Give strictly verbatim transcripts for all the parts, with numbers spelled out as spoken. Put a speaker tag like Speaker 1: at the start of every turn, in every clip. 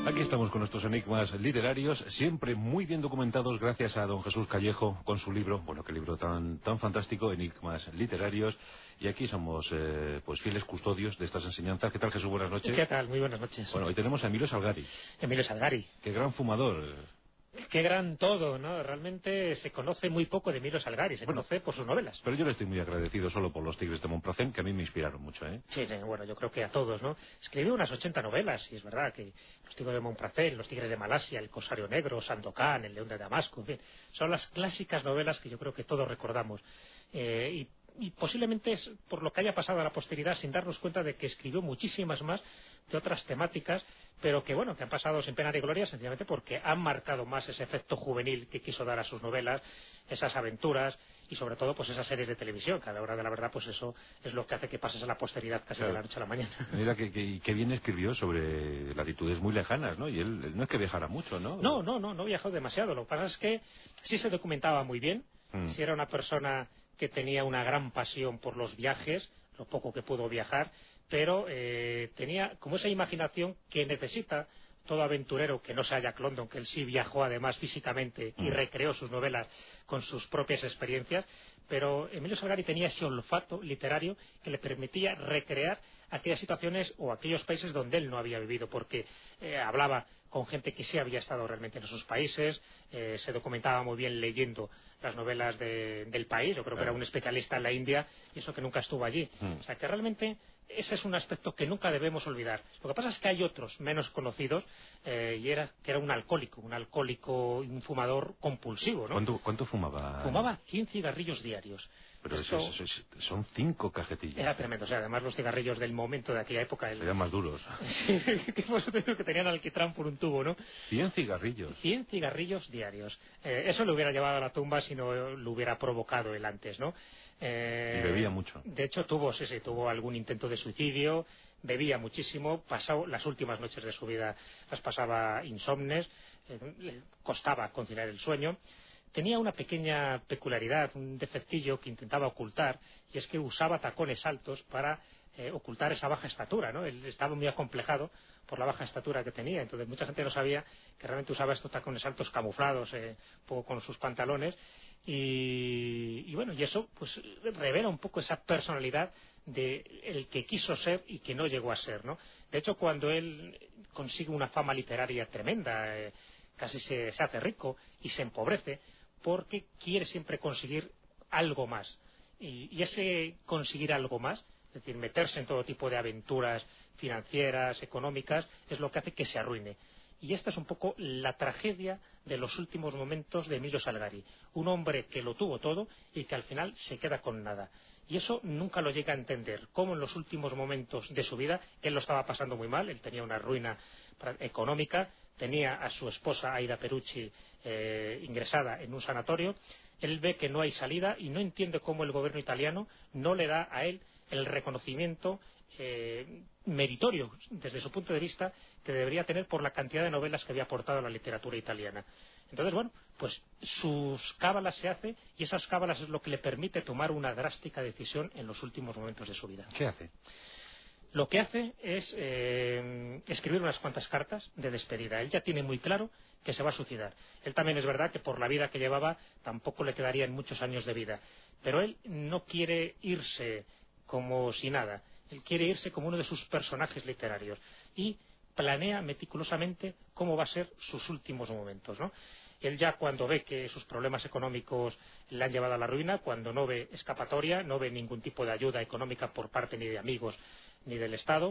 Speaker 1: Aquí estamos con nuestros enigmas literarios, siempre muy bien documentados gracias a don Jesús Callejo con su libro, bueno, qué libro tan tan fantástico, Enigmas Literarios, y aquí somos eh, pues fieles custodios de estas enseñanzas. ¿Qué tal, Jesús? Buenas noches.
Speaker 2: ¿Qué tal? Muy buenas noches.
Speaker 1: Bueno, hoy tenemos a Emilio Salgari.
Speaker 2: Emilio Salgari.
Speaker 1: Qué gran fumador.
Speaker 2: Qué gran todo, ¿no? Realmente se conoce muy poco de Emilio Salgari, se
Speaker 1: bueno,
Speaker 2: conoce por sus novelas.
Speaker 1: Pero yo le estoy muy agradecido solo por Los Tigres de Montparnasse, que a mí me inspiraron mucho, ¿eh?
Speaker 2: Sí, bueno, yo creo que a todos, ¿no? Escribió unas ochenta novelas, y es verdad que Los Tigres de Montparnasse, Los Tigres de Malasia, El Corsario Negro, Sandokan, El León de Damasco, en fin, son las clásicas novelas que yo creo que todos recordamos. Eh, y y posiblemente es por lo que haya pasado a la posteridad sin darnos cuenta de que escribió muchísimas más de otras temáticas, pero que bueno, que han pasado sin pena ni gloria sencillamente porque han marcado más ese efecto juvenil que quiso dar a sus novelas, esas aventuras y sobre todo pues esas series de televisión, que a la hora de la verdad pues eso es lo que hace que pases a la posteridad casi claro. de la noche a la mañana.
Speaker 1: Mira que, que, que bien escribió sobre latitudes muy lejanas, ¿no? Y él, él no es que viajara mucho, ¿no?
Speaker 2: No, no, no, no viajó demasiado. Lo que pasa es que sí se documentaba muy bien, mm. sí era una persona que tenía una gran pasión por los viajes, lo poco que pudo viajar, pero eh, tenía como esa imaginación que necesita todo aventurero que no sea Jack London, que él sí viajó además físicamente y recreó sus novelas con sus propias experiencias, pero Emilio Salgari tenía ese olfato literario que le permitía recrear aquellas situaciones o aquellos países donde él no había vivido, porque eh, hablaba con gente que sí había estado realmente en esos países, eh, se documentaba muy bien leyendo las novelas de, del país. Yo creo que era un especialista en la India y eso que nunca estuvo allí. O sea que realmente ese es un aspecto que nunca debemos olvidar. Lo que pasa es que hay otros menos conocidos, eh, y era que era un alcohólico, un alcohólico, un fumador compulsivo, ¿no?
Speaker 1: ¿Cuánto, cuánto fumaba?
Speaker 2: Fumaba cien cigarrillos diarios.
Speaker 1: Pero
Speaker 2: Esto
Speaker 1: eso, eso, eso, son cinco cajetillas.
Speaker 2: Era tremendo, o sea, además los cigarrillos del momento de aquella época... El...
Speaker 1: Serían más duros.
Speaker 2: que tenían alquitrán por un tubo, ¿no?
Speaker 1: Cien cigarrillos.
Speaker 2: Cien cigarrillos diarios. Eh, eso lo hubiera llevado a la tumba si no lo hubiera provocado él antes, ¿no? Eh,
Speaker 1: y bebía mucho.
Speaker 2: De hecho, tuvo, sí, sí, tuvo algún intento de suicidio, bebía muchísimo, pasó las últimas noches de su vida, las pasaba insomnes, eh, le costaba conciliar el sueño. Tenía una pequeña peculiaridad, un defectillo que intentaba ocultar, y es que usaba tacones altos para eh, ocultar esa baja estatura, ¿no? Él estaba muy acomplejado por la baja estatura que tenía, entonces mucha gente no sabía que realmente usaba estos tacones altos camuflados, eh, un poco con sus pantalones, y, y bueno, y eso pues revela un poco esa personalidad de el que quiso ser y que no llegó a ser, ¿no? De hecho, cuando él consigue una fama literaria tremenda, eh, casi se, se hace rico y se empobrece, porque quiere siempre conseguir algo más. Y, y ese conseguir algo más, es decir, meterse en todo tipo de aventuras financieras, económicas, es lo que hace que se arruine. Y esta es un poco la tragedia de los últimos momentos de Emilio Salgari. Un hombre que lo tuvo todo y que al final se queda con nada. Y eso nunca lo llega a entender, cómo en los últimos momentos de su vida, que él lo estaba pasando muy mal, él tenía una ruina económica, tenía a su esposa Aida Perucci eh, ingresada en un sanatorio, él ve que no hay salida y no entiende cómo el gobierno italiano no le da a él el reconocimiento eh, meritorio desde su punto de vista que debería tener por la cantidad de novelas que había aportado a la literatura italiana. Entonces, bueno, pues sus cábalas se hace y esas cábalas es lo que le permite tomar una drástica decisión en los últimos momentos de su vida.
Speaker 1: ¿Qué hace?
Speaker 2: Lo que hace es eh, escribir unas cuantas cartas de despedida. Él ya tiene muy claro que se va a suicidar. Él también es verdad que por la vida que llevaba tampoco le quedarían muchos años de vida. Pero él no quiere irse como si nada. Él quiere irse como uno de sus personajes literarios. Y planea meticulosamente cómo va a ser sus últimos momentos, ¿no? Él ya cuando ve que sus problemas económicos le han llevado a la ruina, cuando no ve escapatoria, no ve ningún tipo de ayuda económica por parte ni de amigos ni del Estado,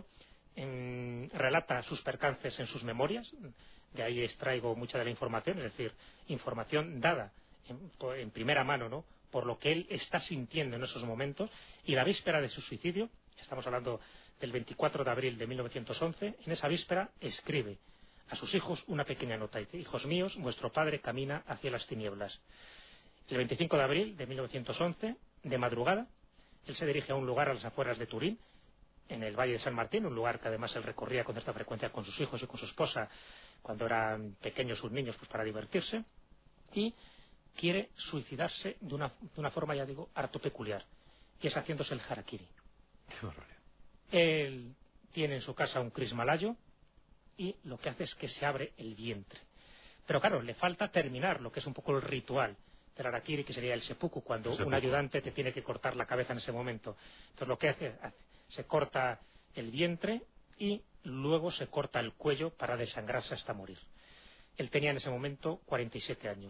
Speaker 2: en, relata sus percances en sus memorias, de ahí extraigo mucha de la información, es decir, información dada en, en primera mano, ¿no?, por lo que él está sintiendo en esos momentos, y la víspera de su suicidio, estamos hablando del veinticuatro de abril de mil novecientos once, en esa víspera escribe a sus hijos una pequeña nota, dice: hijos míos, vuestro padre camina hacia las tinieblas. El veinticinco de abril de mil novecientos once, de madrugada, él se dirige a un lugar a las afueras de Turín, en el Valle de San Martín, un lugar que además él recorría con cierta frecuencia con sus hijos y con su esposa cuando eran pequeños sus niños, pues para divertirse, y quiere suicidarse de una, de una forma, ya digo, harto peculiar, y es haciéndose el harakiri.
Speaker 1: Qué horror.
Speaker 2: Él tiene en su casa un crismalayo, y lo que hace es que se abre el vientre. Pero claro, le falta terminar lo que es un poco el ritual del harakiri, que sería el seppuku, cuando
Speaker 1: el seppuku.
Speaker 2: un ayudante te tiene que cortar la cabeza en ese momento. Entonces lo que hace, hace se corta el vientre y luego se corta el cuello para desangrarse hasta morir. Él tenía en ese momento cuarenta y siete años.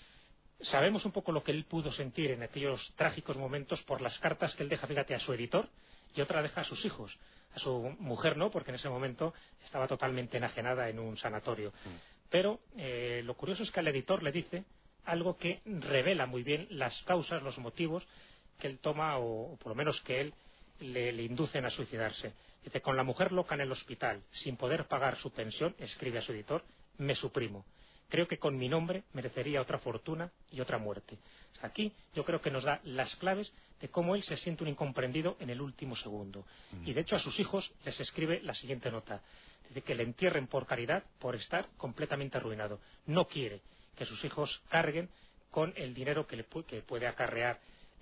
Speaker 2: Sabemos un poco lo que él pudo sentir en aquellos trágicos momentos por las cartas que él deja, fíjate, a su editor, y otra deja a sus hijos. A su mujer no, porque en ese momento estaba totalmente enajenada en un sanatorio. Mm. Pero eh, lo curioso es que al editor le dice algo que revela muy bien las causas, los motivos que él toma, o, o por lo menos que él le, le inducen a suicidarse. Dice: con la mujer loca en el hospital, sin poder pagar su pensión, escribe a su editor, me suprimo. Creo que con mi nombre merecería otra fortuna y otra muerte. O sea, aquí yo creo que nos da las claves de cómo él se siente un incomprendido en el último segundo. Mm. Y de hecho a sus hijos les escribe la siguiente nota. Dice que le entierren por caridad por estar completamente arruinado. No quiere que sus hijos carguen con el dinero que, le pu que puede acarrear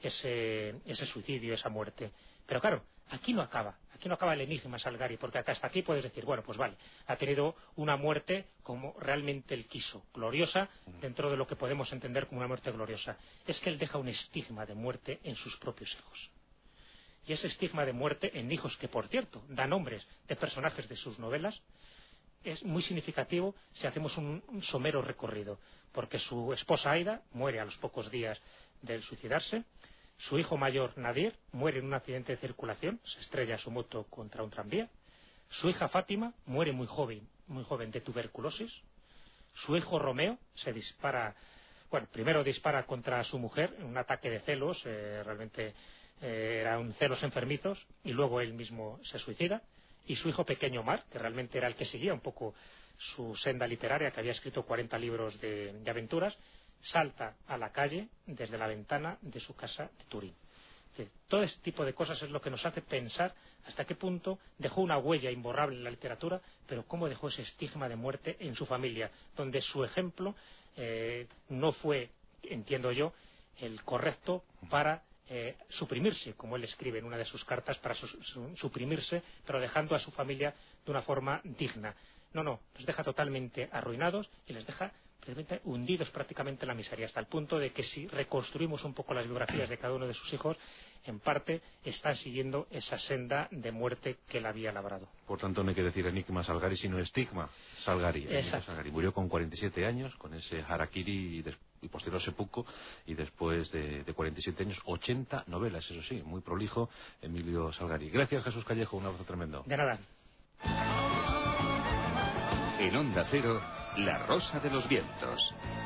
Speaker 2: ese, ese suicidio, esa muerte. Pero claro, aquí no acaba, aquí no acaba el enigma Salgari, porque hasta aquí puedes decir, bueno, pues vale, ha tenido una muerte como realmente él quiso, gloriosa, dentro de lo que podemos entender como una muerte gloriosa. Es que él deja un estigma de muerte en sus propios hijos. Y ese estigma de muerte en hijos que, por cierto, da nombres de personajes de sus novelas, es muy significativo si hacemos un, un somero recorrido, porque su esposa Aida muere a los pocos días del suicidarse. Su hijo mayor, Nadir, muere en un accidente de circulación, se estrella su moto contra un tranvía. Su hija Fátima muere muy joven, muy joven de tuberculosis. Su hijo Romeo se dispara, bueno, primero dispara contra su mujer en un ataque de celos, eh, realmente eh, eran celos enfermizos, y luego él mismo se suicida. Y su hijo pequeño Omar, que realmente era el que seguía un poco su senda literaria, que había escrito cuarenta libros de, de aventuras, salta a la calle desde la ventana de su casa de Turín. Todo este tipo de cosas es lo que nos hace pensar hasta qué punto dejó una huella imborrable en la literatura, pero cómo dejó ese estigma de muerte en su familia, donde su ejemplo eh, no fue, entiendo yo, el correcto para eh, suprimirse, como él escribe en una de sus cartas, para su, su, suprimirse, pero dejando a su familia de una forma digna. No, no, les deja totalmente arruinados y les deja hundidos prácticamente en la miseria, hasta el punto de que si reconstruimos un poco las biografías de cada uno de sus hijos, en parte están siguiendo esa senda de muerte que él había labrado.
Speaker 1: Por tanto, no hay que decir enigma Salgari, sino estigma Salgari. Salgari murió con cuarenta y siete años, con ese harakiri y, y posterior seppuku, y después de, de cuarenta y siete años, ochenta novelas, eso sí, muy prolijo, Emilio Salgari. Gracias, Jesús Callejo, un abrazo tremendo.
Speaker 2: De nada.
Speaker 3: En Onda Cero, La Rosa de los Vientos.